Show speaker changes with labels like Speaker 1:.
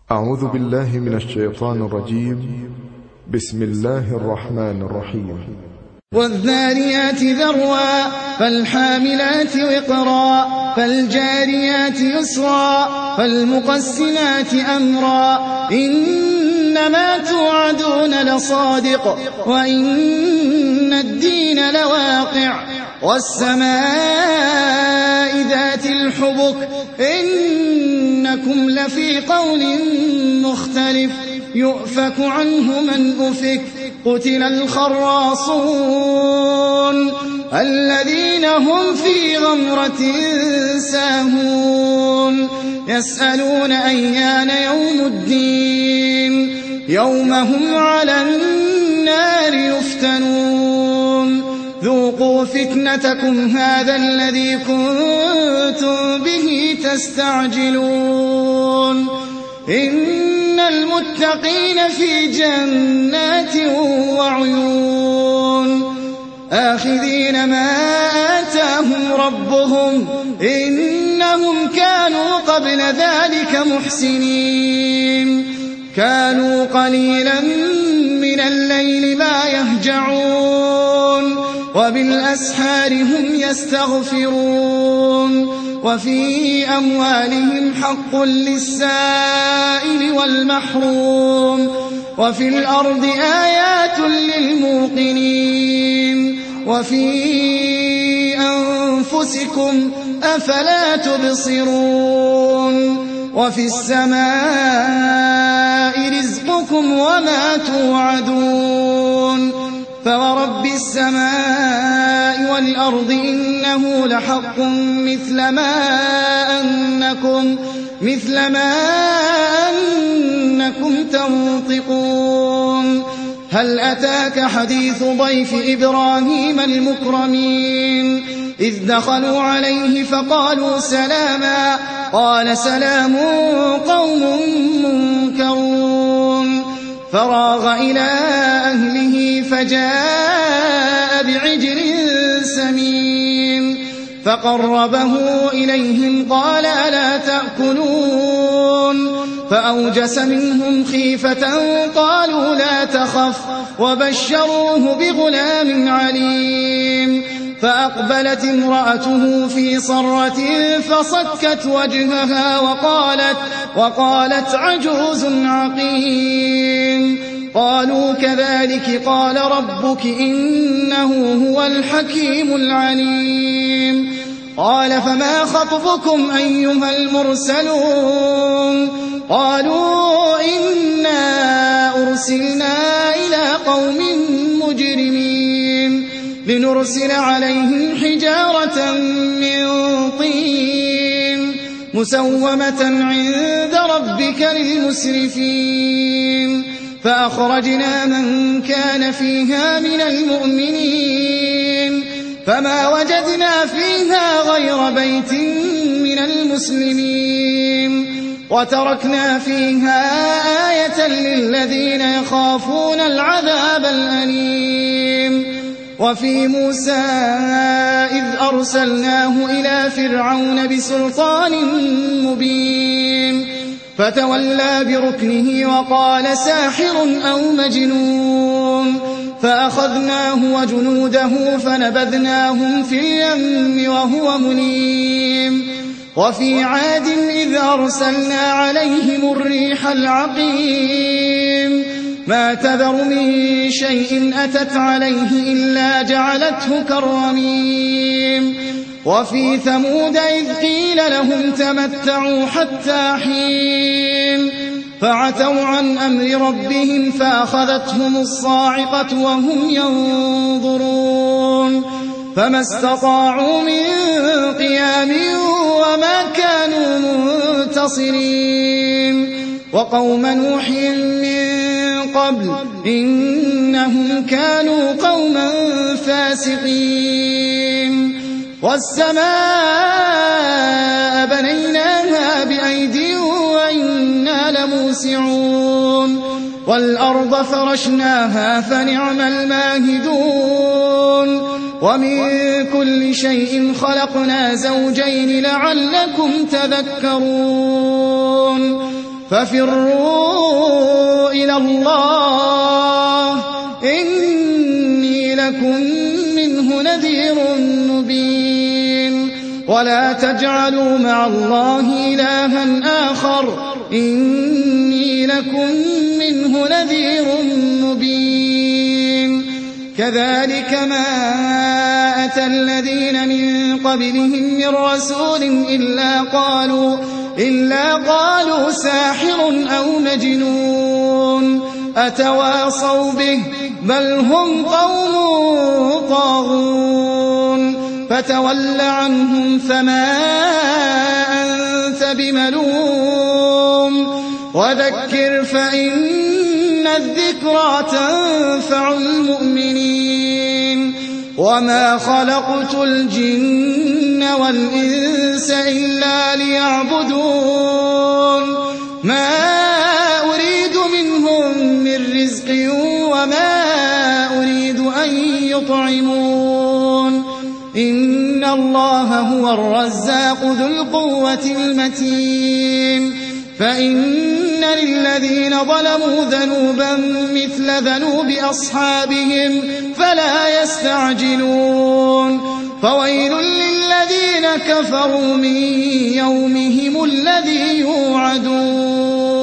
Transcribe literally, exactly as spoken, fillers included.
Speaker 1: أعوذ بالله من الشيطان الرجيم. بسم الله الرحمن الرحيم.
Speaker 2: والذاريات ذروا فالحاملات وقرا فالجاريات يسرا فالمقسمات أمرا إنما توعدون لصادق وإن الدين لواقع والسماء ذات الحبك إنكم لفي قول مختلف يؤفك عنه من أفك قتل الخراصون الذين هم في غمرة ساهون يسألون أيان يوم الدين يوم هم على النار يفتنون ذوقوا فتنتكم هذا الذي كنتم به تستعجلون إن المتقين في جنات وعيون آخذين ما آتاهم ربهم إنهم كانوا قبل ذلك محسنين كانوا قليلا من الليل ما يهجعون وبالأسحار هم يستغفرون وفي أموالهم حق للسائل والمحروم وفي الأرض آيات للموقنين وفي أنفسكم أفلا تبصرون وفي السماء رزقكم وما توعدون فورب السماء والأرض إنه لحق مثل ما أنكم مثل ما أنكم تنطقون هل أتاك حديث ضيف إبراهيم المكرمين إذ دخلوا عليه فقالوا سلاما قال سلام قوم منكرون فراغ إلى أهله فجاء بعجل سمين فقربه إليهم قال ألا تأكلون فأوجس منهم خيفة قالوا لا تخف وبشروه بغلام عليم فأقبلت امرأته في صرة فصكت وجهها وقالت, وقالت عجوز عقيم قالوا كذلك قال ربك إنه هو الحكيم العليم قال فما خطبكم أيها المرسلون قالوا إنا أرسلنا إلى قوم مجرمين لنرسل عليهم حجارة من طين مسومة عند ربك للمسرفين فأخرجنا من كان فيها من المؤمنين فما وجدنا فيها غير بيت من المسلمين وتركنا فيها آية للذين يخافون العذاب الأليم وفي موسى إذ أرسلناه إلى فرعون بسلطان مبين فتولى بركنه وقال ساحر أو مجنون فأخذناه وجنوده فنبذناهم في اليم وهو مليم وفي عاد إذ أرسلنا عليهم الريح العقيم ما تذر من شيء أتت عليه إلا جعلته كالرميم وفي ثمود إذ قيل لهم تمتعوا حتى حين فعتوا عن أمر ربهم فأخذتهم الصاعقة وهم ينظرون فما استطاعوا من قيام وما كانوا منتصرين وقوم نوح من قبل إنهم كانوا قوما فاسقين والسماء بنيناها بأيد وإنا لموسعون والأرض فرشناها فنعم الماهدون ومن كل شيء خلقنا زوجين لعلكم تذكرون ففروا إلى الله إني لكم منه نذير مبين ولا تجعلوا مع الله إلها آخر إني لكم منه نذير مبين كذلك ما أتى الذين من قبلهم من رسول إلا قالوا إلا قالوا ساحر أو مجنون أتواصوا به بل هم قوم طاغون فتول عنهم فما أنت بملوم وذكر فإن الذكرى تنفع المؤمنين وما خلقت الجن والإنس إلا ليعبدون ما أريد منهم من رزق وما أريد أن يطعمون إن الله هو الرزاق ذو القوة المتين فإن للذين ظلموا ذنوبا مثل ذنوب أصحابهم فلا يستعجلون فويل للذين كفروا من يومهم الذي يوعدون